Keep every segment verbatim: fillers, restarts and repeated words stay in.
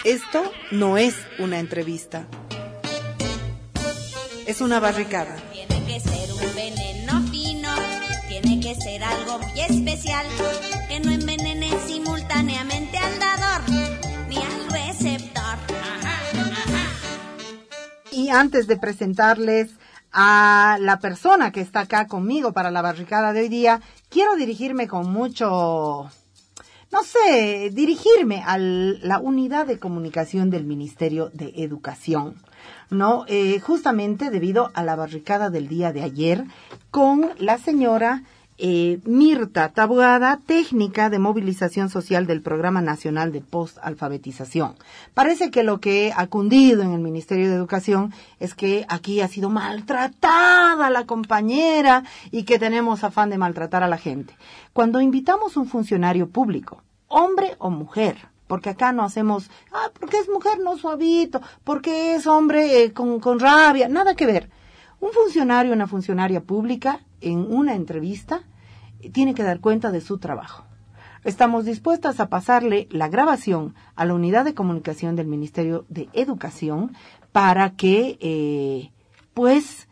Esto no es una entrevista. Es una barricada. Tiene que ser un veneno fino, tiene que ser algo muy especial, que no envenene simultáneamente al dador ni al receptor. Ajá, ajá. Y antes de presentarles a la persona que está acá conmigo para la barricada de hoy día, quiero dirigirme con mucho... No sé, dirigirme a la unidad de comunicación del Ministerio de Educación, ¿no? Eh, justamente debido a la barricada del día de ayer con la señora eh, Mirta Taboada, técnica de movilización social del Programa Nacional de Postalfabetización. Parece que lo que ha cundido en el Ministerio de Educación es que aquí ha sido maltratada la compañera y que tenemos afán de maltratar a la gente. Cuando invitamos a un funcionario público, hombre o mujer, porque acá no hacemos, ah, porque es mujer no suavito, porque es hombre eh, con, con rabia, nada que ver. Un funcionario, una funcionaria pública, en una entrevista, eh, tiene que dar cuenta de su trabajo. Estamos dispuestas a pasarle la grabación a la unidad de comunicación del Ministerio de Educación para que, eh, pues,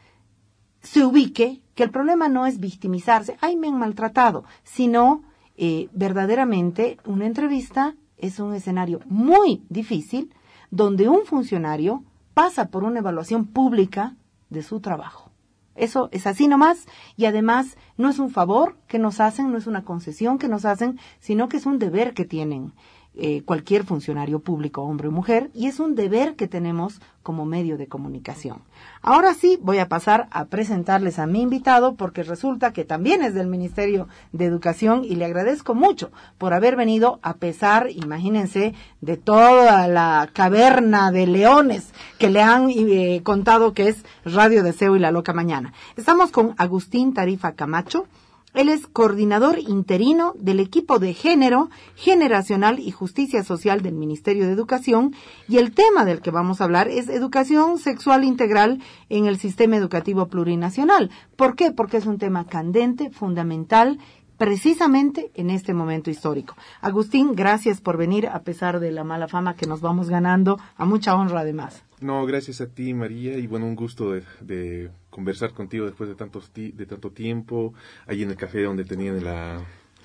se ubique que el problema no es victimizarse, ay, me han maltratado, sino eh, verdaderamente una entrevista es un escenario muy difícil donde un funcionario pasa por una evaluación pública de su trabajo. Eso es así nomás y además no es un favor que nos hacen, no es una concesión que nos hacen, sino que es un deber que tienen eh, cualquier funcionario público, hombre o mujer, y es un deber que tenemos como medio de comunicación. Ahora sí, voy a pasar a presentarles a mi invitado porque resulta que también es del Ministerio de Educación y le agradezco mucho por haber venido a pesar, imagínense, de toda la caverna de leones que le han eh, contado que es Radio Deseo y La Loca Mañana. Estamos con Agustín Tarifa Camacho. Él es coordinador interino del equipo de género, generacional y justicia social del Ministerio de Educación y el tema del que vamos a hablar es educación sexual integral en el sistema educativo plurinacional. ¿Por qué? Porque es un tema candente, fundamental, precisamente en este momento histórico. Agustín, gracias por venir a pesar de la mala fama que nos vamos ganando, a mucha honra además. No, gracias a ti, María, y bueno, un gusto de, de conversar contigo después de tantos ti, de tanto tiempo, ahí en el café donde tenían la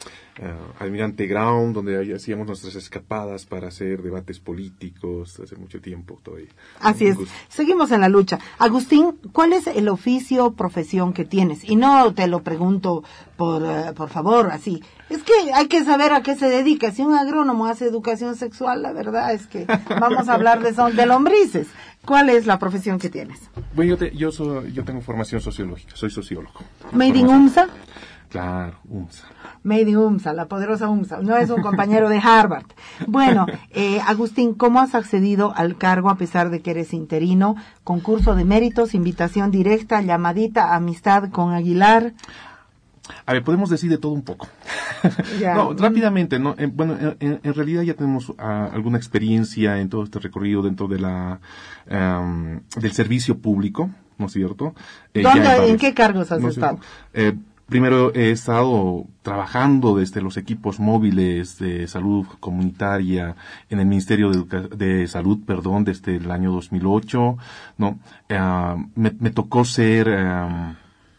uh, Almirante Ground, donde hacíamos nuestras escapadas para hacer debates políticos hace mucho tiempo todavía. Así es, seguimos en la lucha. Agustín, ¿cuál es el oficio o profesión que tienes? Y no te lo pregunto por, uh, por favor, así. Es que hay que saber a qué se dedica. Si un agrónomo hace educación sexual, la verdad es que vamos a hablar de, son, de lombrices. ¿Cuál es la profesión que tienes? Bueno, yo, te, yo, soy, yo tengo formación sociológica, soy sociólogo. ¿Made in UMSA? Claro, UMSA. Made in UMSA, la poderosa UMSA. No es un compañero de Harvard. Bueno, eh, Agustín, ¿cómo has accedido al cargo a pesar de que eres interino? ¿Concurso de méritos, invitación directa, llamadita, amistad con Aguilar? A ver, podemos decir de todo un poco. Ya. No, rápidamente, ¿no? Eh, bueno, en, en realidad ya tenemos uh, alguna experiencia en todo este recorrido dentro de la um, del servicio público, ¿no es cierto? Eh, ¿Dónde, en, varios, ¿En qué cargos has ¿no estado? Eh, primero he estado trabajando desde los equipos móviles de salud comunitaria en el Ministerio de, Educa- de Salud, perdón, desde el año dos mil ocho, ¿no? Uh, me, me tocó ser... Um,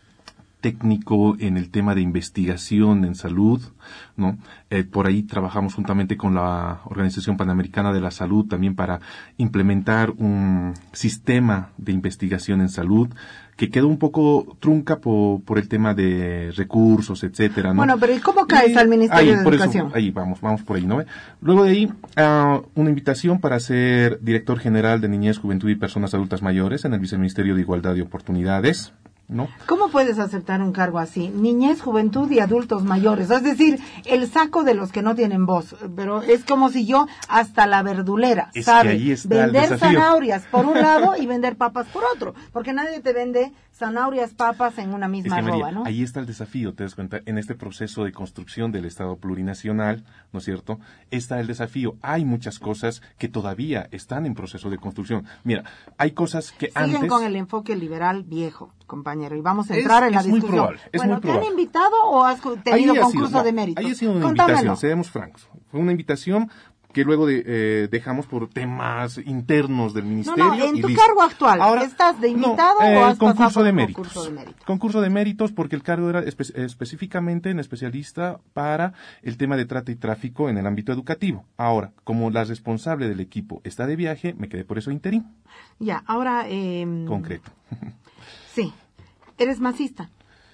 técnico en el tema de investigación en salud, ¿no? Eh, por ahí trabajamos juntamente con la Organización Panamericana de la Salud también para implementar un sistema de investigación en salud que quedó un poco trunca por, por el tema de recursos, etcétera, ¿no? Bueno, pero ¿y cómo caes y, al Ministerio ahí, de por Educación? Eso, ahí vamos, vamos por ahí, ¿no? Luego de ahí, uh, una invitación para ser director general de Niñez, Juventud y Personas Adultas Mayores en el Viceministerio de Igualdad de Oportunidades, ¿no? ¿Cómo puedes aceptar un cargo así? Niñez, juventud y adultos mayores. Es decir, el saco de los que no tienen voz. Pero es como si yo, hasta la verdulera, es ¿sabe? Que ahí está vender el zanahorias por un lado y vender papas por otro. Porque nadie te vende zanahorias, papas en una misma es que, roba, María, ¿no? Ahí está el desafío, te das cuenta, en este proceso de construcción del Estado plurinacional, ¿no es cierto? Está el desafío. Hay muchas cosas que todavía están en proceso de construcción. Mira, hay cosas que Siguen antes... con el enfoque liberal viejo, compañero, y vamos a entrar es, en la es discusión. Muy probable, es bueno, muy ¿te probable. han invitado o has tenido ahí concurso sido, no, de méritos? Ahí ha sido una Contámelo. invitación, seamos francos. Fue una invitación que luego de, eh, dejamos por temas internos del ministerio. No, no, en y tu listo. cargo actual, Ahora, ¿estás de invitado no, eh, o has concurso pasado por de un méritos. concurso de méritos? Concurso de méritos porque el cargo era espe- específicamente en especialista para el tema de trata y tráfico en el ámbito educativo. Ahora, como la responsable del equipo está de viaje, me quedé por eso interín. Ya, ahora... Eh, Concreto. Sí, eres masista.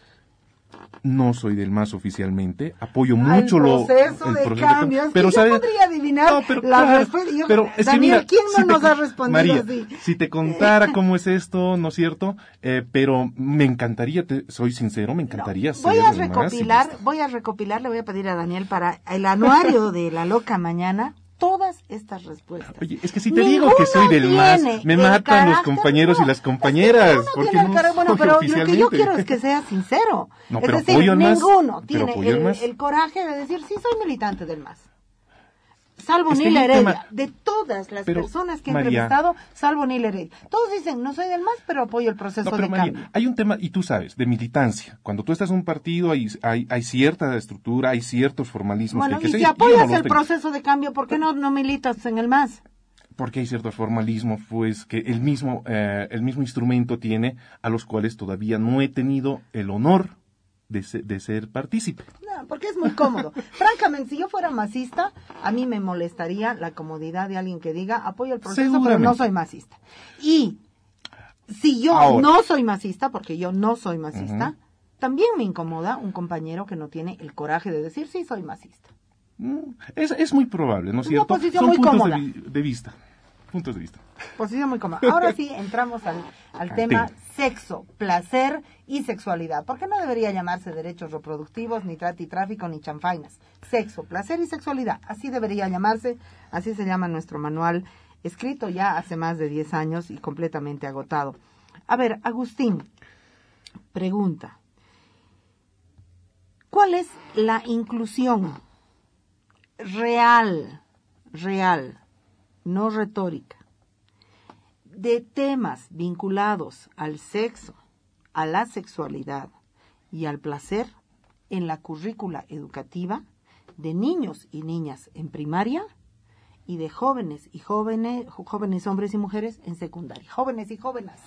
No soy del M A S oficialmente, apoyo Ah, mucho el lo proceso el de proceso cambio, es pero que ¿sabes? yo podría adivinar No, pero la claro, respuesta. Yo- pero es que Daniel, mira, ¿quién no si te nos ha con- respondido María, así? si te contara cómo es esto, ¿no es cierto? Eh, pero me encantaría, te, soy sincero, me encantaría No, voy ser a del M A S y recopilar, listo. voy a recopilar, le voy a pedir a Daniel para el anuario de La Loca Mañana todas estas respuestas. Oye, es que si te digo que soy del M A S, Ninguno me tiene matan el los carácter, compañeros no, y las es que compañeras, ninguno porque tiene el no carácter. Bueno, soy pero lo que yo oficialmente. quiero es que sea sincero. No, es pero decir, apoyo al M A S, ninguno pero tiene apoyo al el, M A S. el coraje de decir, sí, soy militante del M A S. Salvo Es que Nila hay un Heredia, tema- de todas las Pero, personas que he María- entrevistado, salvo Nila Heredia. Todos dicen, no soy del M A S, pero apoyo el proceso No, pero de María, cambio. hay un tema, y tú sabes, de militancia. Cuando tú estás en un partido hay, hay, hay cierta estructura, hay ciertos formalismos Bueno, que hay y que si seguir. Yo apoyas no los el tengo. proceso de cambio, ¿por qué no, no militas en el M A S? Porque hay ciertos formalismos, pues, que el mismo, eh, el mismo instrumento tiene, a los cuales todavía no he tenido el honor de, se- de ser partícipe. No, porque es muy cómodo. Francamente, si yo fuera masista, a mí me molestaría la comodidad de alguien que diga, apoyo el proceso, pero Seguramente. no soy masista. Y si yo Ahora. no soy masista, porque yo no soy masista, Ujú. también me incomoda un compañero que no tiene el coraje de decir, sí, soy masista. Mm, Es, es muy probable, ¿no es Es una cierto? posición Son muy puntos cómoda. de, vi- de vista. Puntos de vista. Posición muy cómoda. Ahora sí, entramos al, al Al tema tema. sexo, placer y sexualidad. Porque no debería llamarse derechos reproductivos, ni trata y tráfico, ni chanfainas. Sexo, placer y sexualidad. Así debería llamarse, así se llama nuestro manual, escrito ya hace más de diez años y completamente agotado. A ver, Agustín, pregunta. ¿Cuál es la inclusión real, real, no retórica, de temas vinculados al sexo, a la sexualidad y al placer en la currícula educativa de niños y niñas en primaria y de jóvenes y jóvenes, jóvenes hombres y mujeres en secundaria? Jóvenes y jóvenes.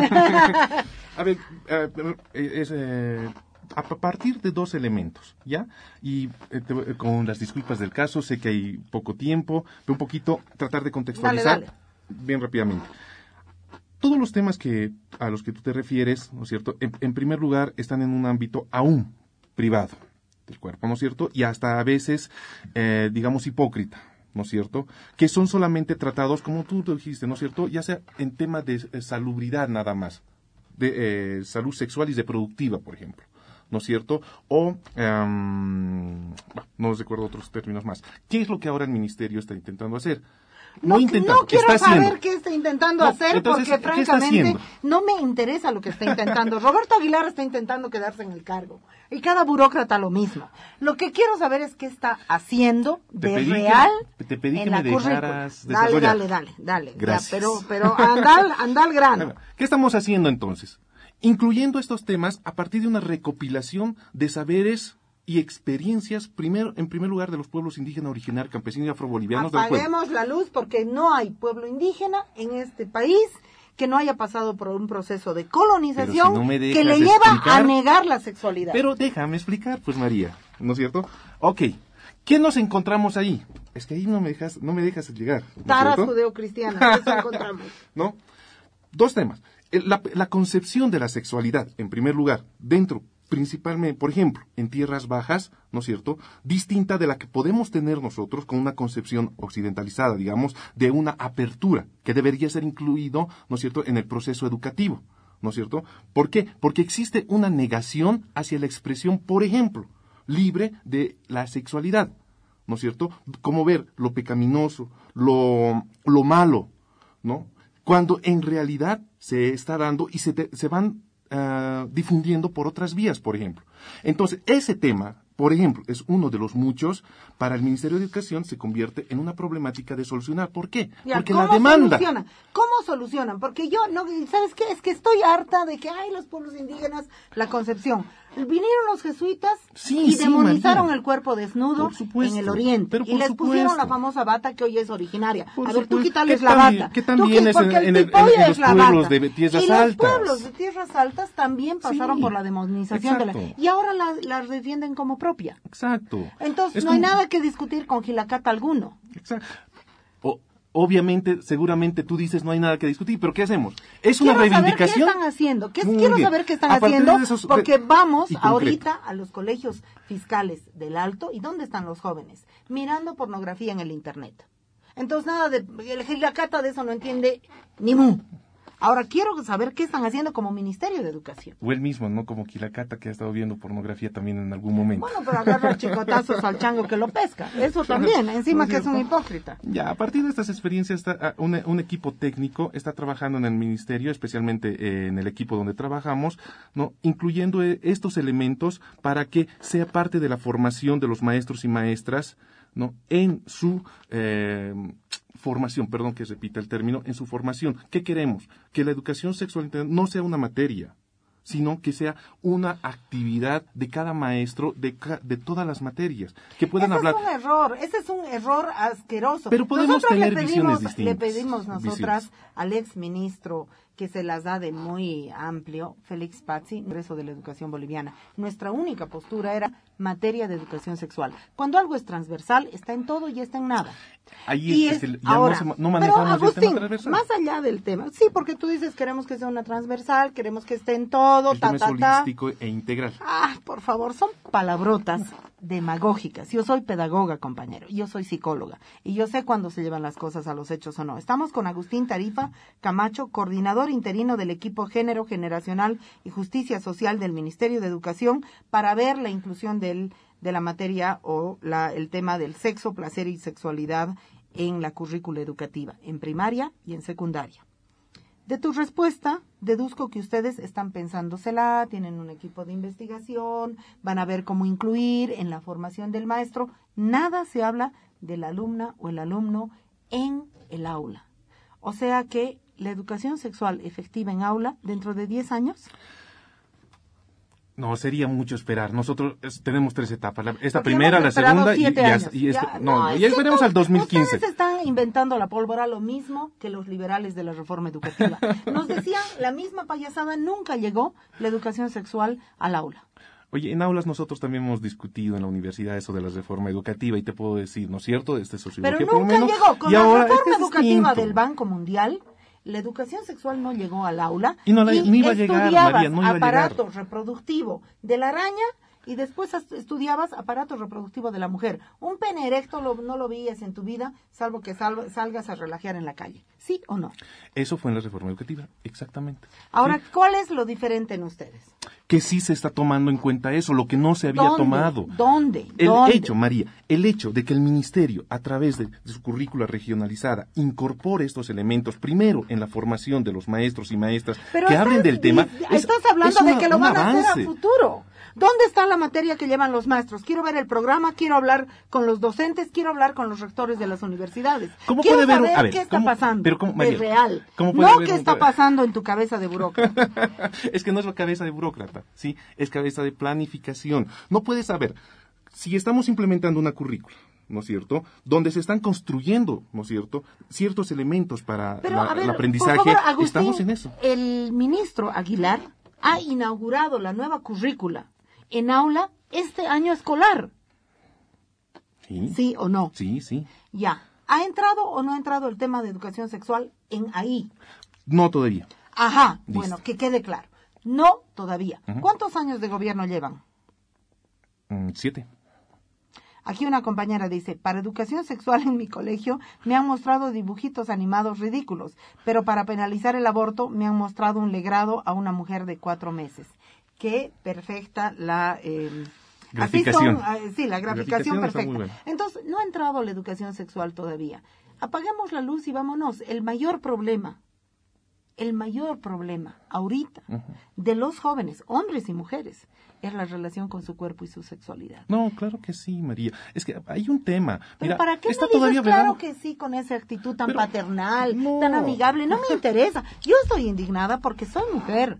A ver, eh, es, eh, a pa- partir de dos elementos, ¿ya? Y eh, te- con las disculpas del caso, sé que hay poco tiempo, pero un poquito tratar de contextualizar Dale, dale. bien rápidamente. Todos los temas que a los que tú te refieres, ¿no es cierto? En, en primer lugar, están en un ámbito aún privado del cuerpo, ¿no es cierto? Y hasta a veces, eh, digamos, hipócrita, ¿no es cierto? Que son solamente tratados, como tú te dijiste, ¿no es cierto? Ya sea en temas de eh, salubridad nada más, de eh, salud sexual y reproductiva, por ejemplo, ¿no es cierto? O, em, bueno, no recuerdo otros términos más. ¿Qué es lo que ahora el ministerio está intentando hacer? No, intentando, no quiero está saber haciendo. qué está intentando No, hacer entonces, porque ¿qué está francamente haciendo? no me interesa lo que está intentando. Roberto Aguilar está intentando quedarse en el cargo y cada burócrata lo mismo. Lo que quiero saber es qué está haciendo Te de pedí que- real te pedí en que la me currícula. dejaras Dale, desarrollar. dale, dale, dale. Ya, Gracias. pero, pero anda, al- anda al grano. ¿Qué estamos haciendo entonces? Incluyendo estos temas a partir de una recopilación de saberes y experiencias, primero, en primer lugar, de los pueblos indígenas, originarios, campesinos y afrobolivianos del pueblo. Apaguemos la luz porque no hay pueblo indígena en este país que no haya pasado por un proceso de colonización Pero si no me dejas que le lleva a explicar- negar la sexualidad. Pero déjame explicar, pues María, ¿no es cierto? Ok, ¿qué nos encontramos ahí? Es que ahí no me dejas, no me dejas llegar, ¿no es Taras cierto? judeocristianas, eso encontramos. ¿No? Dos temas. El- La, la concepción de la sexualidad, en primer lugar, dentro, principalmente, por ejemplo, en tierras bajas, ¿no es cierto?, distinta de la que podemos tener nosotros con una concepción occidentalizada, digamos, de una apertura que debería ser incluido, ¿no es cierto?, en el proceso educativo, ¿no es cierto? ¿Por qué? Porque existe una negación hacia la expresión, por ejemplo, libre de la sexualidad, ¿no es cierto? Como ver lo pecaminoso, lo, lo malo, ¿no? Cuando en realidad se está dando y se, te- se van uh, difundiendo por otras vías, por ejemplo. Entonces, ese tema, por ejemplo, es uno de los muchos, para el Ministerio de Educación se convierte en una problemática de solucionar. ¿Por qué? Ya, Porque ¿cómo la demanda... solucionan? ¿Cómo solucionan? Porque yo, no, ¿sabes qué? Es que estoy harta de que hay los pueblos indígenas, la concepción. Vinieron los jesuitas Sí, y sí, demonizaron María. el cuerpo desnudo Por supuesto, en el oriente. pero Y por les pusieron supuesto. la famosa bata que hoy es originaria. Por a ver, tú supuesto. quítales Que la también- bata. que Tú también qui- es en- porque el en el- tipoya en- en es los la pueblos bata. de tierras y los altas. pueblos de tierras altas también pasaron Sí, por la demonización de la... exacto. Y ahora la, la defienden como propia. Exacto. Entonces Es no hay como- nada que discutir con Gilacata alguno. Exacto. O- obviamente, seguramente tú dices no hay nada que discutir, pero ¿qué hacemos? Es una Quiero saber reivindicación. qué están haciendo. ¿Qué, Muy quiero bien. saber qué están A partir haciendo de esos- porque vamos y concreto. ahorita a los colegios fiscales del Alto. ¿Y dónde están los jóvenes? Mirando pornografía en el Internet. Entonces nada de... El Gilacata de eso no entiende ni mu. Ahora quiero saber qué están haciendo como Ministerio de Educación. O él mismo, ¿no? Como Quilacata, que ha estado viendo pornografía también en algún momento. Bueno, pero agarra chicotazos al chango que lo pesca. Eso también, encima ¿No que es un cierto? hipócrita. Ya, a partir de estas experiencias, está, ah, un, un equipo técnico está trabajando en el ministerio, especialmente eh, en el equipo donde trabajamos, no, incluyendo eh, estos elementos para que sea parte de la formación de los maestros y maestras, no, en su eh, formación, perdón que repita el término, en su formación. ¿Qué queremos? Que la educación sexual integral no sea una materia, sino que sea una actividad de cada maestro de, ca- de todas las materias, que puedan Ese hablar. es un error, ese es un error asqueroso. Pero podemos Nosotras tener le visiones pedimos, distintas, Le pedimos nosotras visiones. al ex ministro que se las da de muy amplio, Félix Pazzi, Congreso de la Educación Boliviana. Nuestra única postura era materia de educación sexual. Cuando algo es transversal, está en todo y está en nada. Ahí Y es, es, que ya ahora, no, se- no pero manejamos el Agustín, tema transversal. más allá del tema, sí, porque tú dices queremos que sea una transversal, queremos que esté en todo, El ta, tema es ta, ta. holístico e integral. Ah, por favor, son palabrotas demagógicas. Yo soy pedagoga, compañero, yo soy psicóloga, y yo sé cuándo se llevan las cosas a los hechos o no. Estamos con Agustín Tarifa Camacho, coordinador interino del equipo Género Generacional y Justicia Social del Ministerio de Educación, para ver la inclusión del, de la materia o la, el tema del sexo, placer y sexualidad en la currícula educativa, en primaria y en secundaria. De tu respuesta, deduzco que ustedes están pensándosela, tienen un equipo de investigación, van a ver cómo incluir en la formación del maestro. Nada se habla de la alumna o el alumno en el aula. O sea que la educación sexual efectiva en aula, dentro de diez años... No, sería mucho esperar. Nosotros es- tenemos tres etapas. La- esta Porque primera, hemos la esperado segunda y, siete y, años. as- y espe- Ya, no, es ya que esperemos tú- al dos mil quince. Ustedes están inventando la pólvora lo mismo que los liberales de la reforma educativa. Nos decían la misma payasada, nunca llegó la educación sexual al aula. Oye, en aulas nosotros también hemos discutido en la universidad eso de la reforma educativa y te puedo decir, ¿no es cierto? Este Pero sociología por lo nunca menos, llegó. Con y la ahora reforma este es educativa distinto. del Banco Mundial, la educación sexual no llegó al aula. Y no la- no iba a llegar, estudiabas María, no iba a llegar. aparato reproductivo de la araña y después as- estudiabas aparato reproductivo de la mujer. Un pene erecto lo- no lo veías en tu vida, salvo que sal- salgas a relajear en la calle. ¿Sí o no? Eso fue en la reforma educativa, exactamente. Ahora, Sí. ¿cuál es lo diferente en ustedes? Que sí se está tomando en cuenta eso, lo que no se había ¿Dónde? tomado. ¿Dónde? El ¿Dónde? hecho, María, el hecho de que el ministerio, a través de, de su currícula regionalizada, incorpore estos elementos, primero en la formación de los maestros y maestras Pero que estás- hablen del tema. es- Estás hablando es de una- que lo un van a hacer a avance. futuro. ¿Dónde está la materia que llevan los maestros? Quiero ver el programa, quiero hablar con los docentes, quiero hablar con los rectores de las universidades. ¿Cómo quiero puede haber un- saber a ver, qué está cómo- pasando pero cómo, de María, real. ¿cómo puede No haber qué un- está pasando en tu cabeza de burócrata. Es que no es la cabeza de burócrata, ¿sí? Es cabeza de planificación. No puedes saber, si estamos implementando una currícula, ¿no es cierto?, donde se están construyendo, ¿no es cierto?, ciertos elementos para Pero, la- a ver, el aprendizaje, por favor, Agustín, estamos en eso. el ministro Aguilar ha inaugurado la nueva currícula en aula este año escolar. Sí, ¿Sí o no? sí, sí. Ya. ¿Ha entrado o no ha entrado el tema de educación sexual en ahí? No todavía. Ajá, Listo. bueno, que quede claro. No todavía. Ujú. ¿Cuántos años de gobierno llevan? Mm, siete. Aquí una compañera dice, para educación sexual en mi colegio me han mostrado dibujitos animados ridículos, pero para penalizar el aborto me han mostrado un legrado a una mujer de cuatro meses. Qué perfecta la... Eh, Graficación. así son, eh, sí, la La graficación, graficación está perfecta. muy buena. Entonces, no ha entrado la educación sexual todavía. Apaguemos la luz y vámonos. El mayor problema, el mayor problema ahorita Ujú. de los jóvenes, hombres y mujeres, es la relación con su cuerpo y su sexualidad. No, claro que sí, María. Es que hay un tema. Pero Mira, ¿para qué está me dices todavía claro vedado. que sí con esa actitud tan Pero, paternal, no. tan amigable? No me interesa. Yo estoy indignada porque soy mujer.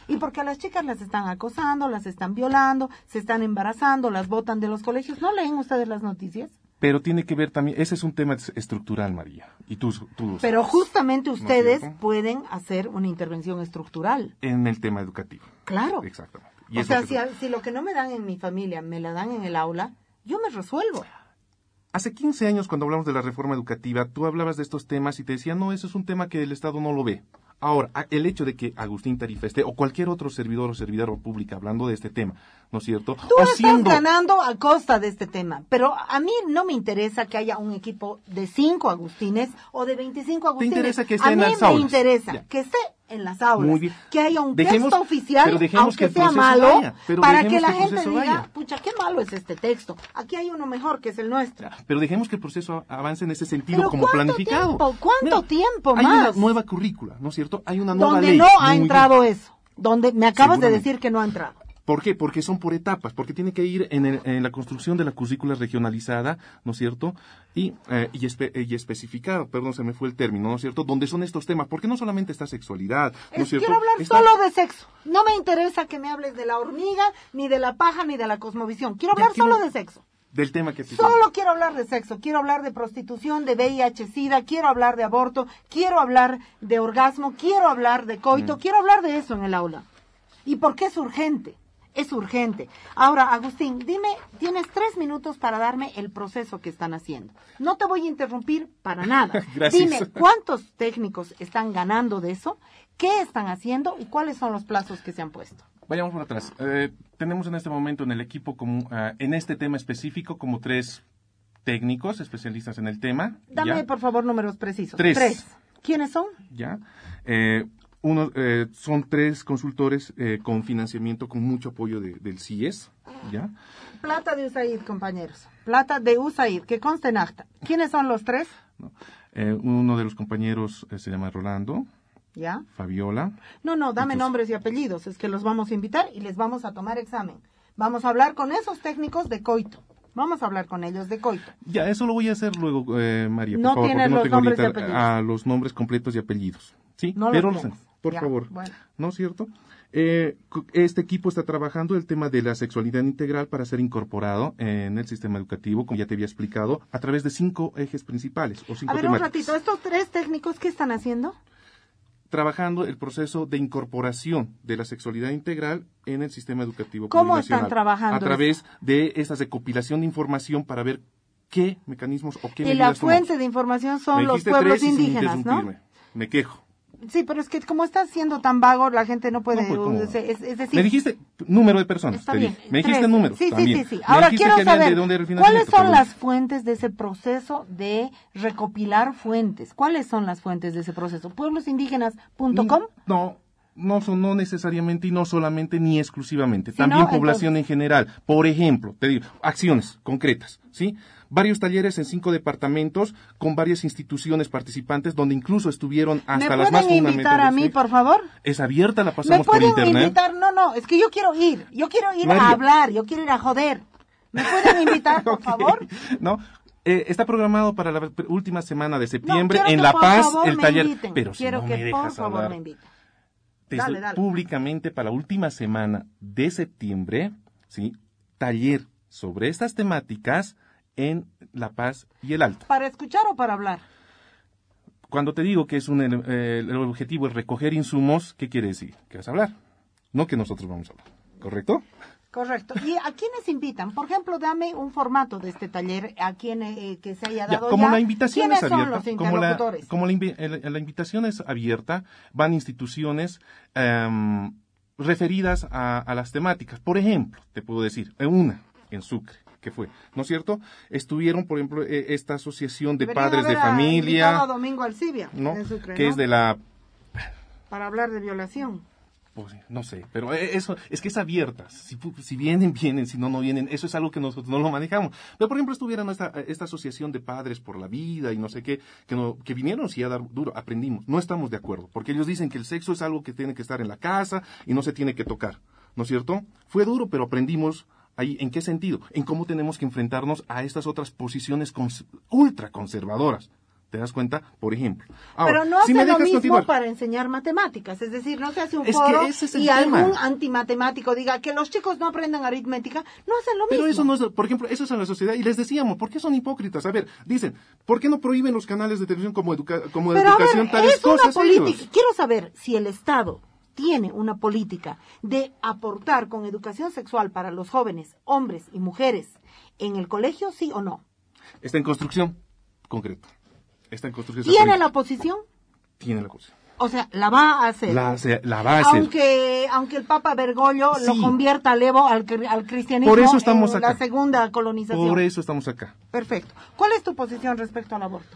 Y porque a las chicas las están acosando, las están violando, se están embarazando, las botan de los colegios. ¿No leen ustedes las noticias? Pero tiene que ver también, ese es un tema estructural, María. Y tú, tú Pero sabes, justamente ustedes ¿no pueden hacer una intervención estructural. en el tema educativo. Claro. Exactamente. Y O es sea, lo si, que- si lo que no me dan en mi familia me la dan en el aula, yo me resuelvo. Hace quince años, cuando hablamos de la reforma educativa, tú hablabas de estos temas y te decían, no, eso es un tema que el Estado no lo ve. Ahora, a- el hecho de que Agustín Tarifa esté, o cualquier otro servidor o servidora pública hablando de este tema, ¿no es cierto? Tú o estás siendo- ganando a costa de este tema, pero a mí no me interesa que haya un equipo de cinco Agustines o de veinticinco Agustines. interesa que esté a en mí las me aulas. interesa Ya. que esté en las aulas, Muy bien. que haya un Dejemos- texto oficial, pero dejemos aunque que el sea proceso malo, vaya, pero para dejemos que la que el gente proceso diga, vaya. pucha, qué malo es este texto. Aquí hay uno mejor, que es el nuestro. Pero dejemos que el proceso avance en ese sentido Pero como ¿cuánto planificado. tiempo? ¿Cuánto tiempo hay más? una nueva currícula, ¿no es cierto? Hay una nueva Donde ley. no ha Muy entrado bien. eso, donde me acabas de Seguramente. decir que no ha entrado. ¿Por qué? Porque son por etapas, porque tiene que ir en, el- en la construcción de la currícula regionalizada, ¿no es cierto? Y, eh, y, espe- y especificada, perdón, se me fue el término, ¿no es cierto? Donde son estos temas, porque no solamente está sexualidad, ¿no es Es- cierto? quiero hablar Está- solo de sexo. No me interesa que me hables de la hormiga, ni de la paja, ni de la cosmovisión. Quiero Ya, hablar quiero- solo de sexo. Del tema que te Solo quiero hablar de sexo, quiero hablar de prostitución, de V I H, SIDA, quiero hablar de aborto, quiero hablar de orgasmo, quiero hablar de coito, quiero hablar de eso en el aula. ¿Y por qué es urgente? Es urgente. Ahora, Agustín, dime, tienes tres minutos para darme el proceso que están haciendo. No te voy a interrumpir para nada. Gracias. Dime, ¿cuántos técnicos están ganando de eso? ¿Qué están haciendo? ¿Y cuáles son los plazos que se han puesto? Vayamos por atrás. Eh, tenemos en este momento en el equipo, como, ah, en este tema específico, como tres técnicos especialistas en el tema. Dame, ¿ya? por favor, números precisos. Tres. ¿Quiénes son? ¿Ya? Eh, uno, eh, son tres consultores eh, con financiamiento, con mucho apoyo de- del C I E S, ¿ya? Plata de U S A I D, compañeros. Plata de U S A I D, que conste en acta. ¿Quiénes son los tres? ¿No? Eh, uno de los compañeros eh, se llama Rolando, ¿Ya? Fabiola. No, no, dame Entonces- nombres y apellidos. Es que los vamos a invitar y les vamos a tomar examen. Vamos a hablar con esos técnicos de coito. Vamos a hablar con ellos de coito. Ya, eso lo voy a hacer luego, eh, María, por No favor, tienes porque no los tengo nombres y ahorita apellidos. a los nombres completos y apellidos. ¿Sí? No los Pero tienes. por Ya, favor. bueno. ¿No es cierto? Eh, cu- este equipo está trabajando el tema de la sexualidad integral para ser incorporado en el sistema educativo, como ya te había explicado, a través de cinco ejes principales o cinco A ver, un temáticas. ratito. ¿Estos tres técnicos qué están haciendo? Trabajando el proceso de incorporación de la sexualidad integral en el sistema educativo ¿Cómo plurinacional, están trabajando a través de esta recopilación de información para ver qué mecanismos o qué Y la medidas tomamos. fuente de información son Me los dijiste pueblos tres y sin indígenas, ¿no? interrumpirme. Me quejo. Sí, pero es que como estás siendo tan vago, la gente no puede... No, pues, ¿cómo? es, es- es decir, Me dijiste número de personas. está te bien. dije. Me dijiste tres. números. Sí, sí, también. sí, sí. Me Ahora dijiste quiero que había saber, de dónde era el ¿cuáles financiamiento, son pero las fuentes de ese proceso de recopilar fuentes? ¿Cuáles son las fuentes de ese proceso? ¿pueblos indígenas punto com? No, no son no necesariamente y no solamente ni exclusivamente. Si También no, población entonces- en general. Por ejemplo, te digo, acciones concretas, ¿sí? Varios talleres en cinco departamentos con varias instituciones participantes donde incluso estuvieron hasta ¿Me las más pueden invitar a mí, fundamentales. por favor? Es abierta, la ¿Me pasamos por pueden internet. invitar? No, no, es que yo quiero ir. Yo quiero ir María. a hablar, yo quiero ir a joder. ¿Me pueden invitar, por Ok. favor? No, eh, está programado para la última semana de No, septiembre quiero en que La por Paz favor el me taller. inviten. Pero si quiero no que me por dejas favor hablar. me inviten. Te Dale, estoy dale. públicamente para la última semana de septiembre, ¿sí? Taller sobre estas temáticas en La Paz y el Alto. ¿Para escuchar o para hablar? Cuando te digo que es un, eh, el objetivo es recoger insumos, ¿qué quiere decir? Que vas a hablar, no que nosotros vamos a hablar, ¿correcto? Correcto. ¿Y a quiénes invitan? Por ejemplo, dame un formato de este taller a quien eh, que se haya Ya, dado como ya. la invitación es ¿Quiénes son abierta, los como la, interlocutores? como la, invi- el- la invitación es abierta, van instituciones em, referidas a, a las temáticas. Por ejemplo, te puedo decir, eh, una en Sucre, que fue, ¿no es cierto? Estuvieron, por ejemplo, eh, esta asociación de Deberían padres de haber, ah, familia, invitado a Domingo Alcibia, ¿no? en Sucre, Que ¿no? es de la Para hablar de violación. pues, no sé, pero eh, eso es que es abierta. Si, pu- si vienen, vienen, si no, no vienen. Eso es algo que nosotros no lo manejamos. Pero, por ejemplo, estuvieron esta, esta asociación de padres por la vida y no sé qué, que, no, que vinieron sí a dar duro, aprendimos. No estamos de acuerdo, porque ellos dicen que el sexo es algo que tiene que estar en la casa y no se tiene que tocar, ¿no es cierto? Fue duro, pero aprendimos ahí. ¿En qué sentido? En cómo tenemos que enfrentarnos a estas otras posiciones cons- ultra conservadoras, ¿Te das cuenta? Por ejemplo. Ahora, pero no si hace me lo dejas mismo continuar. para enseñar matemáticas, es decir, no se hace un Es que foro ese es el y tema. algún antimatemático diga que los chicos no aprendan aritmética, no hacen lo Pero mismo. eso no es, por ejemplo, eso es en la sociedad. Y les decíamos, ¿por qué son hipócritas? A ver, dicen, ¿por qué no prohíben los canales de televisión como, educa como Pero a educación ver, tales es una cosas política. ellos? Quiero saber si el Estado tiene una política de aportar con educación sexual para los jóvenes, hombres y mujeres, en el colegio, sí o no. Está en construcción concreta. Está en construcción. esa ¿Tiene política. la oposición? Tiene la cosa. O sea, la va a hacer. La, se- la va a hacer. Aunque, aunque el Papa Bergoglio Sí. lo convierta al Evo, al, cri- al cristianismo, Por eso estamos en acá. la segunda colonización. Por eso estamos acá. Perfecto. ¿Cuál es tu posición respecto al aborto?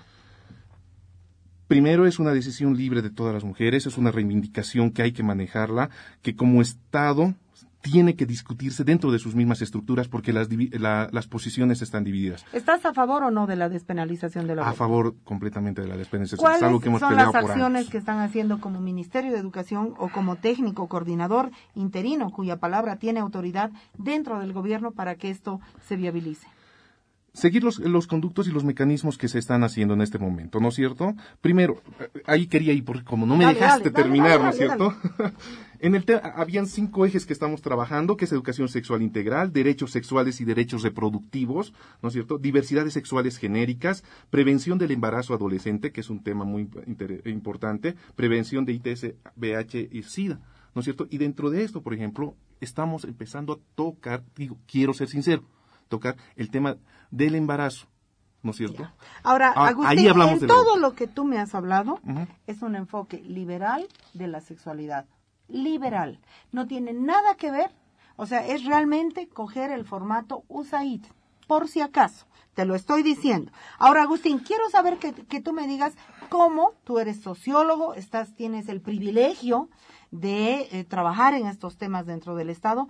Primero, es una decisión libre de todas las mujeres, es una reivindicación que hay que manejarla, que como Estado tiene que discutirse dentro de sus mismas estructuras porque las, divi- la- las posiciones están divididas. ¿Estás a favor o no de la despenalización del A aborto? favor completamente de la despenalización. ¿Cuáles Es algo que hemos son peleado las por acciones años. que están haciendo como Ministerio de Educación o como técnico coordinador interino cuya palabra tiene autoridad dentro del gobierno para que esto se viabilice? Seguir los, los conductos y los mecanismos que se están haciendo en este momento, ¿no es cierto? Primero, eh, ahí quería ir, porque como no me Dale, dejaste dale, dale, terminar, dale, ¿no es dale, cierto? En el te- habían cinco ejes que estamos trabajando, que es educación sexual integral, derechos sexuales y derechos reproductivos, ¿no es cierto? Diversidades sexuales genéricas, prevención del embarazo adolescente, que es un tema muy inter- importante, prevención de I T S, V I H y SIDA, ¿no es cierto? Y dentro de esto, por ejemplo, estamos empezando a tocar, digo, quiero ser sincero, tocar el tema del embarazo, ¿no es cierto? Ahora, Ah, Agustín, ahí hablamos en del todo aborto. lo que tú me has hablado Ujú. es un enfoque liberal de la sexualidad. Liberal. No tiene nada que ver, o sea, es realmente coger el formato U S A I D, por si acaso. Te lo estoy diciendo. Ahora, Agustín, quiero saber que, que tú me digas cómo tú eres sociólogo, estás, tienes el privilegio de eh, trabajar en estos temas dentro del Estado.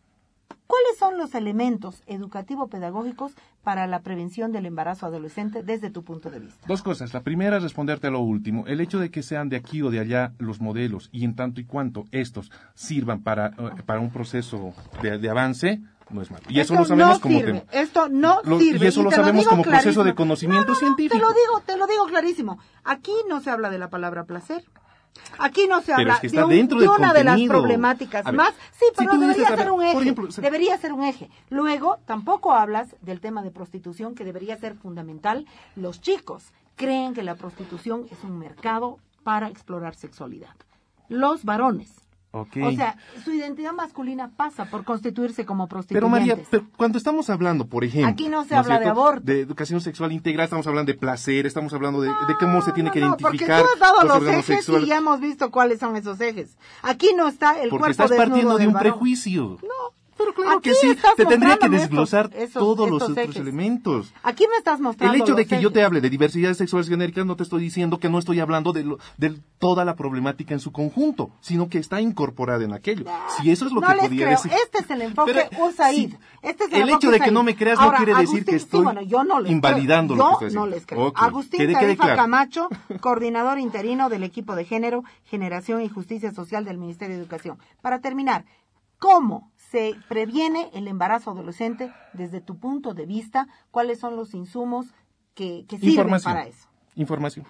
¿Cuáles son los elementos educativo-pedagógicos para la prevención del embarazo adolescente desde tu punto de vista? Dos cosas. La primera es responderte a lo último. El hecho de que sean de aquí o de allá los modelos y en tanto y cuanto estos sirvan para, eh, para un proceso de, de avance, no es malo. Y eso Esto lo sabemos no como sirve, tema. Esto no Lo- sirve. y eso lo te sabemos digo como proceso de clarísimo. conocimiento No, no, no, científico. Te lo digo, te lo digo clarísimo. Aquí no se habla de la palabra placer. Aquí no se Pero habla es que está de, un- dentro de del una de las contenido. problemáticas A ver, más. Sí, si pero tú dices, debería a ver, ser un eje. por ejemplo, se- Debería ser un eje. Luego, tampoco hablas del tema de prostitución, que debería ser fundamental. Los chicos creen que la prostitución es un mercado para explorar sexualidad. Los varones. Ok. O sea, su identidad masculina pasa por constituirse como Pero prostituyentes. María, pero cuando estamos hablando, por ejemplo... Aquí no se es habla de cierto? aborto. De educación sexual integral, estamos hablando de placer, estamos hablando de, de cómo se tiene No, que no, identificar porque tú has dado los los órganos ejes sexuales. y ya hemos visto cuáles son esos ejes. Aquí no está el Porque cuerpo estás desnudo partiendo de del un varón. prejuicio. No. Pero claro Aquí que sí, estás te tendría que mostrándome desglosar estos- esos- todos los estos otros ejes. elementos. Aquí me estás mostrando El hecho de los que yo te ejes. hable de diversidades sexuales genéricas no te estoy diciendo que no estoy hablando de, lo- de toda la problemática en su conjunto, sino que está incorporada en aquello. Si eso es lo no que les podía creo. decir. Este es el enfoque Pero, U S A I D. sí, Este es el, el enfoque hecho de U S A I D. que no me creas no Ahora, quiere decir Agustín, que sí, estoy bueno, yo no les invalidando creo. lo que Yo estás no diciendo. les creo. Ok, Agustín que quede Tarifa claro. Camacho, coordinador interino del equipo de género, generación y justicia social del Ministerio de Educación. Para terminar, ¿cómo se previene el embarazo adolescente desde tu punto de vista? ¿Cuáles son los insumos que, que sirven Información. para eso? Información.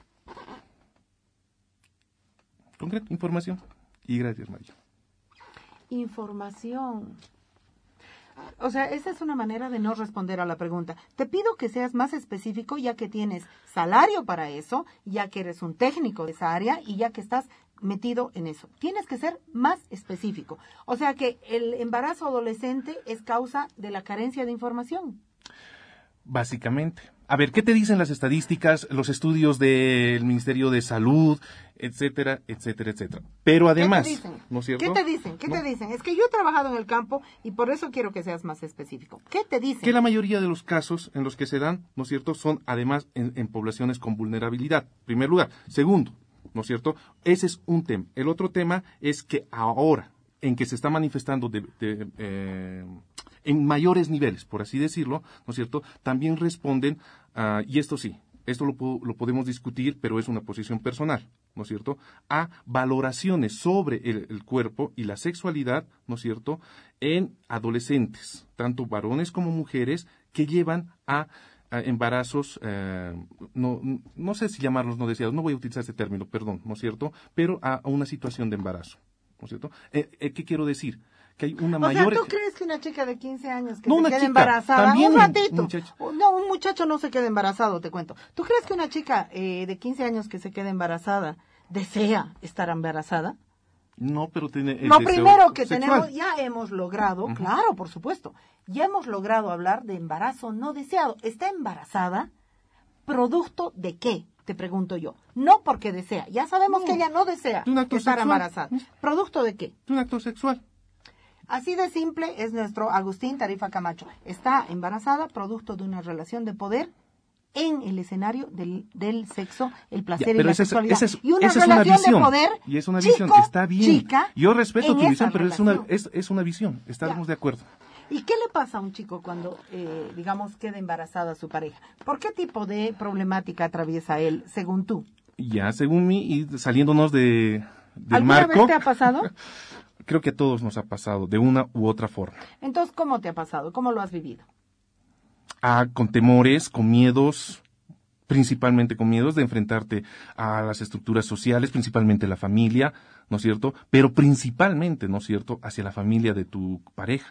Concreto, información. Y gracias, María. Información. O sea, esa es una manera de no responder a la pregunta. Te pido que seas más específico ya que tienes salario para eso, ya que eres un técnico de esa área y ya que estás metido en eso. Tienes que ser más específico. O sea que el embarazo adolescente es causa de la carencia de información. Básicamente. A ver, ¿qué te dicen las estadísticas, los estudios del Ministerio de Salud, etcétera, etcétera, etcétera? Pero además, ¿Qué te dicen? ¿no es cierto? ¿Qué te dicen? ¿Qué ¿No? te dicen? Es que yo he trabajado en el campo y por eso quiero que seas más específico. ¿Qué te dicen? Que la mayoría de los casos en los que se dan, ¿no es cierto?, son además en, en poblaciones con vulnerabilidad, en primer lugar. Segundo, ¿no es cierto?, ese es un tema. El otro tema es que ahora, en que se está manifestando de, de, eh, en mayores niveles, por así decirlo, ¿no es cierto?, también responden, uh, y esto sí, esto lo, lo podemos discutir, pero es una posición personal, ¿no es cierto?, a valoraciones sobre el, el cuerpo y la sexualidad, ¿no es cierto?, en adolescentes, tanto varones como mujeres, que llevan a eh, embarazos, eh, no, no sé si llamarlos no deseados, no voy a utilizar este término, perdón, ¿no es cierto? Pero a, a una situación de embarazo, ¿no es cierto? Eh, eh, ¿Qué quiero decir? Que hay una o mayor... sea, ¿tú crees que una chica de quince años que no, se una quede chica, embarazada, también un ratito, un muchacho. no, un muchacho no se queda embarazado, te cuento. ¿Tú crees que una chica eh, de quince años que se quede embarazada desea estar embarazada? No, pero tiene el Lo deseo primero que sexual. tenemos, ya hemos logrado, Uh-huh. claro, por supuesto, ya hemos logrado hablar de embarazo no deseado. ¿Está embarazada? ¿Producto de qué? Te pregunto yo. No porque desea. Ya sabemos No, que ella no desea de un acto estar sexual. embarazada. ¿Producto de qué? Un acto sexual. Así de simple es nuestro Agustín Tarifa Camacho. Está embarazada producto de una relación de poder en el escenario del, del sexo, el placer Ya, y pero la esa es- sexualidad. esa es- y una esa es una relación visión, de poder, y es una chico, visión, está bien. chica, Yo respeto en tu visión, esa pero es una, relación. es, es una visión, estamos Ya. de acuerdo. ¿Y qué le pasa a un chico cuando, eh, digamos, queda embarazada su pareja? ¿Por qué tipo de problemática atraviesa él, según tú? Ya, según mí, y saliéndonos de, del ¿Alguna marco, vez te ha pasado? creo que a todos nos ha pasado, de una u otra forma. Entonces, ¿cómo te ha pasado? ¿Cómo lo has vivido? Ah, con temores, con miedos, principalmente con miedos de enfrentarte a las estructuras sociales, principalmente la familia, ¿no es cierto? Pero principalmente, ¿no es cierto?, hacia la familia de tu pareja.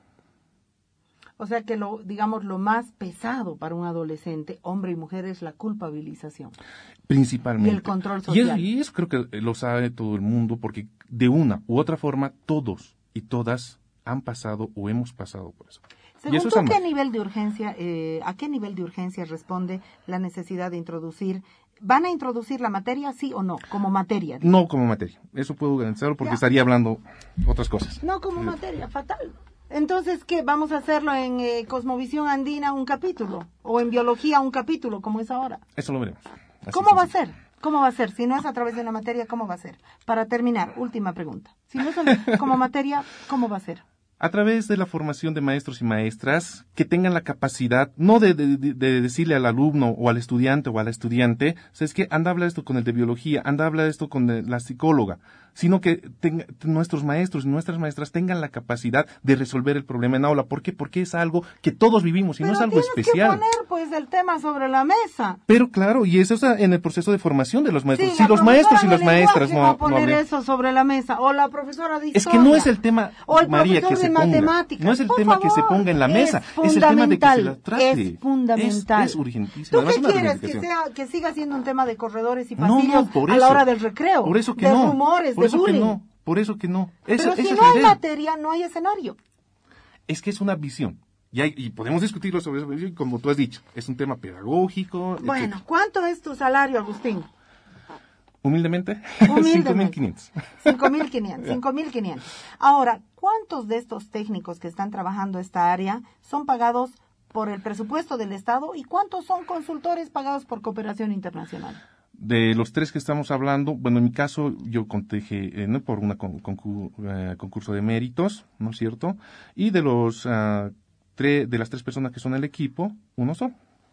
O sea que lo, digamos, lo más pesado para un adolescente, hombre y mujer, es la culpabilización. Principalmente. Y el control Y, social. es- y eso creo que lo sabe todo el mundo, porque de una u otra forma, todos y todas han pasado o hemos pasado por eso. Y Según eso es tú, amor. ¿qué nivel de urgencia, eh, ¿a qué nivel de urgencia responde la necesidad de introducir? ¿Van a introducir la materia, sí o no? Como materia. digo. No como materia. Eso puedo garantizarlo porque Ya. estaría hablando otras cosas. No como materia, fatal. Entonces, ¿qué? ¿Vamos a hacerlo en eh, Cosmovisión Andina un capítulo? ¿O en Biología un capítulo, como es ahora? Eso lo veremos. Así ¿Cómo va a sencillo. ser? ¿Cómo va a ser? Si no es a través de una materia, ¿cómo va a ser? Para terminar, última pregunta. Si no es en- como materia, ¿cómo va a ser? A través de la formación de maestros y maestras que tengan la capacidad, no de, de- de- de decirle al alumno o al estudiante o a la estudiante, ¿sabes qué? Anda a hablar esto con el de biología, anda a hablar esto con el- la psicóloga, sino que tenga- nuestros maestros y nuestras maestras tengan la capacidad de resolver el problema en aula. ¿Por qué? Porque es algo que todos vivimos y no es algo tienes especial. que poner, pues, el tema sobre la mesa. Pero claro, y eso está en el proceso de formación de los maestros. Sí, si la los maestros y profesora las de maestras lenguaje no, va a no poner hablen- eso sobre la mesa, o la profesora de Es historia, que no es el tema, o el María, profesor que se de ponga. matemáticas. No es el Por tema que se favor, ponga en la mesa, es es el tema de que se la fundamental, trate. Es fundamental. Es, es urgentísimo. ¿Tú Además, qué una quieres? Que, reivindicación. sea, que siga siendo un tema de corredores y No, pasillos no, por a eso. la hora del recreo, Por eso que de no. rumores, por de eso bullying. que no. Por eso que no. Esa, Pero si esa es no la hay idea. materia, no hay escenario. Es que es una visión. Y, hay- y podemos discutirlo sobre eso, y como tú has dicho. Es un tema pedagógico. Bueno, etcétera. ¿cuánto es tu salario, Agustín? Humildemente, Humildemente. cinco mil quinientos. cinco mil quinientos. cinco mil quinientos. Ahora, ¿cuántos de estos técnicos que están trabajando esta área son pagados por el presupuesto del Estado y cuántos son consultores pagados por cooperación internacional? De los tres que estamos hablando, bueno, en mi caso yo contejé eh, ¿no? por un eh, concurso de méritos, ¿no es cierto? Y de los uh, tres, de las tres personas que son el equipo, uno solo.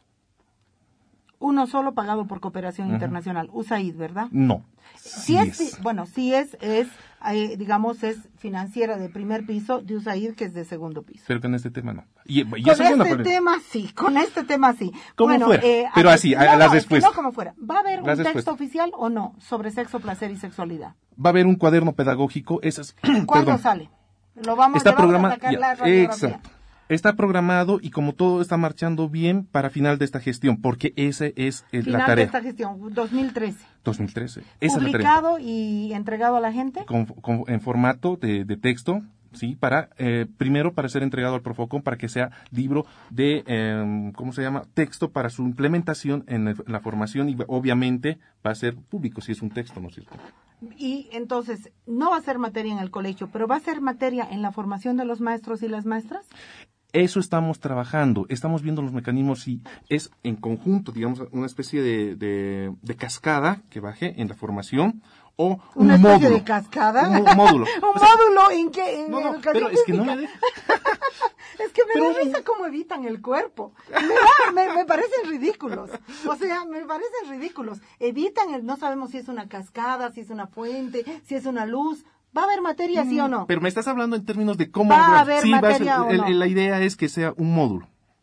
Uno solo pagado por cooperación Ujú. internacional, U S A I D, ¿verdad? No. Sí Sí es, es. bueno, sí es, es eh, digamos, es financiera de primer piso, de U S A I D que es de segundo piso. Pero con este tema no. Y, y Con esa es este una problema. tema sí, con este tema sí. Como bueno, fuera, eh, pero a- así, a- no, a la no, es que respuesta. no como fuera. ¿Va a haber La un texto respuesta. oficial o no sobre sexo, placer y sexualidad? Va a haber un cuaderno pedagógico. Esas, ¿Cuándo perdón, sale? Lo vamos, está le vamos a programado. sacar la radiografía. Exacto. Está programado y como todo está marchando bien para final de esta gestión, porque esa es el- Final la de tarea. esta gestión, dos mil trece. dos mil trece. Esa es la tarea. Publicado y entregado a la gente. Con, con- en formato de, de texto, sí, para eh, primero para ser entregado al Profocom para que sea libro de eh, ¿cómo se llama? Texto para su implementación en, el- en la formación y obviamente va a ser público si es un texto, ¿no es cierto? Y entonces, no va a ser materia en el colegio, pero va a ser materia en la formación de los maestros y las maestras. Eso estamos trabajando, estamos viendo los mecanismos y es en conjunto, digamos, una especie de, de, de cascada que baje en la formación o un Una especie módulo. de cascada. Un mo- módulo. Un O sea, módulo en que en no, no, educación pero es que no física. me deja. Es que me Pero- da risa cómo evitan el cuerpo. Me, da- me, me parecen ridículos. O sea, me parecen ridículos. Evitan el, no sabemos si es una cascada, si es una fuente, si es una luz. ¿Va a haber materia, sí o no? Pero me estás hablando en términos de cómo... ¿Va a haber sí, va a materia ser- o el- no? el- la idea es que sea un módulo.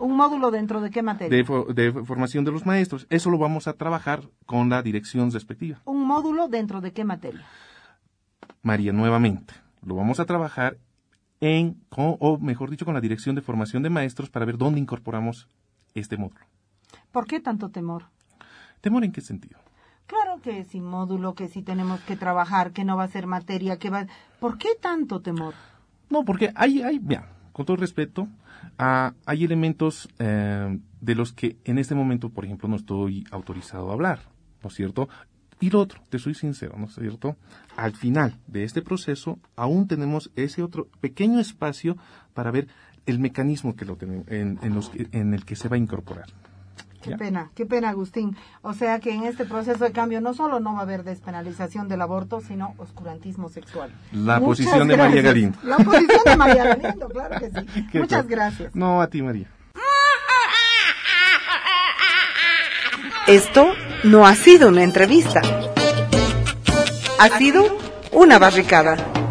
¿Un módulo dentro de qué materia? De, fo- de formación de los maestros. Eso lo vamos a trabajar con la dirección respectiva. ¿Un módulo dentro de qué materia? María, nuevamente, lo vamos a trabajar en, con, o mejor dicho, con la dirección de formación de maestros para ver dónde incorporamos este módulo. ¿Por qué tanto temor? ¿Temor en qué sentido? Claro que sin módulo, que si tenemos que trabajar, que no va a ser materia, que va... ¿Por qué tanto temor? No, porque hay, hay, mira, con todo respeto, ah, hay elementos eh, de los que en este momento, por ejemplo, no estoy autorizado a hablar, ¿no es cierto? Y lo otro, te soy sincero, ¿no es cierto? Al final de este proceso, aún tenemos ese otro pequeño espacio para ver el mecanismo que lo tenemos, en, en, los, en el que se va a incorporar. Qué ¿Ya? pena, qué pena, Agustín. O sea que en este proceso de cambio no solo no va a haber despenalización del aborto, sino oscurantismo sexual. La Muchas posición de María gracias. Galindo. La posición de María Galindo, claro que sí. Qué Muchas tal. gracias. No, a ti, María. Esto no ha sido una entrevista. Ha sido una barricada.